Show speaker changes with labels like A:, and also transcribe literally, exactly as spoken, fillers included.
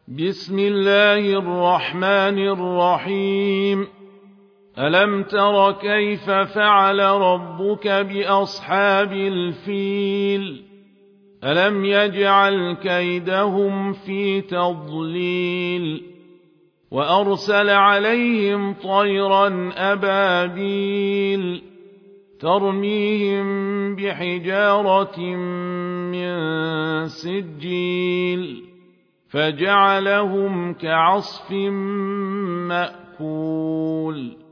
A: بسم الله الرحمن الرحيم. ألم تر كيف فعل ربك بأصحاب الفيل؟ ألم يجعل كيدهم في تضليل وأرسل عليهم طيرا أبابيل ترميهم بحجارة من سجيل فجعلهم كعصف مأكول.